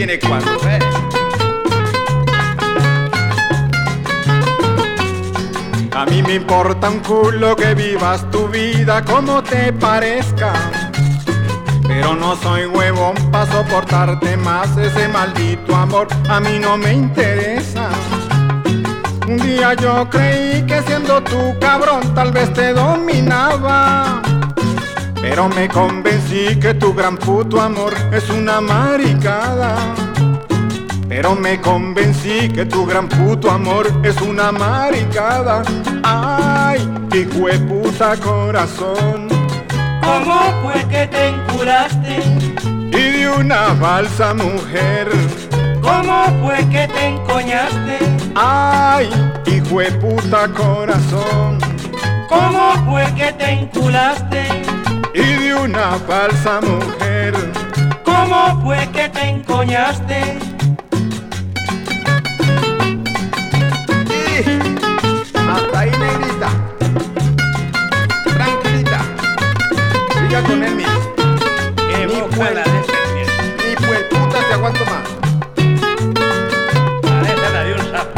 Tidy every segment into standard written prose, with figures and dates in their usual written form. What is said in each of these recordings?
tiene 4. A mí me importa un culo que vivas tu vida como te parezca, pero no soy huevón pa' soportarte más. Ese maldito amor a mí no me interesa. Un día yo creí que siendo tu cabrón tal vez te dominaba, pero me convencí que tu gran puto amor es una maricada. Pero me convencí que tu gran puto amor es una maricada. Ay, hijo de puta corazón, ¿cómo fue que te enculaste? Y de una falsa mujer. ¿Cómo fue que te encoñaste? Ay, hijo de puta corazón, ¿cómo fue que te enculaste? Y de una falsa mujer. ¿Cómo fue que te encoñaste? Hasta ahí, negrita. Tranquilita. Siga con él, Ni pues puta te aguanto más. La de un sapo.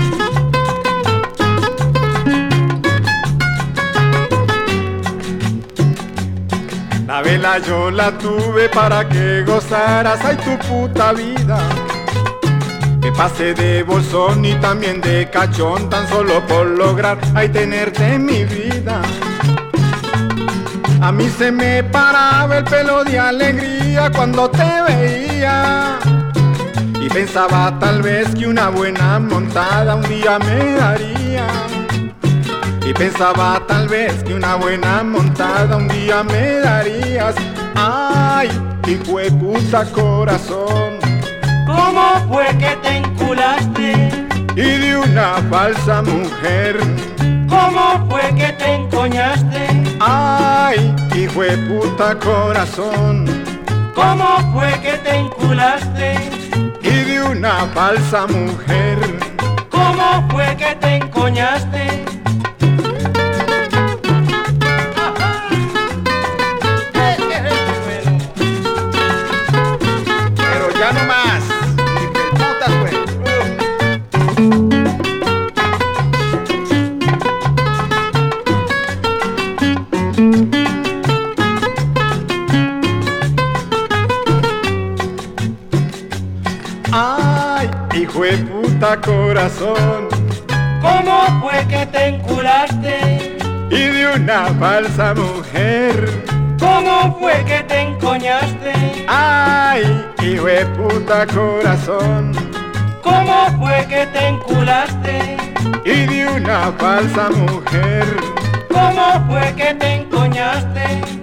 La vela yo la tuve para que gozaras, ay, tu puta vida. Que pasé de bolsón y también de cachón, tan solo por lograr, ay, tenerte en mi vida. A mí se me paraba el pelo de alegría cuando te veía, y pensaba tal vez que una buena montada un día me daría. Y pensaba tal vez que una buena montada un día me darías. Ay, hijo de puta corazón, ¿cómo fue que te enculaste? y de una falsa mujer. ¿Cómo fue que te encoñaste? Ay, hijo de puta corazón, ¿Cómo fue que te enculaste? y de una falsa mujer. ¿Cómo fue que te encoñaste? Pero ya no más. Ni putas, pues. Ay, hijo de puta corazón, ¿Cómo fue que te enculaste? y de una falsa mujer. ¿Cómo fue que te encoñaste? Ay, hijo de puta corazón, ¿Cómo fue que te enculaste? y de una falsa mujer. ¿Cómo fue que te encoñaste?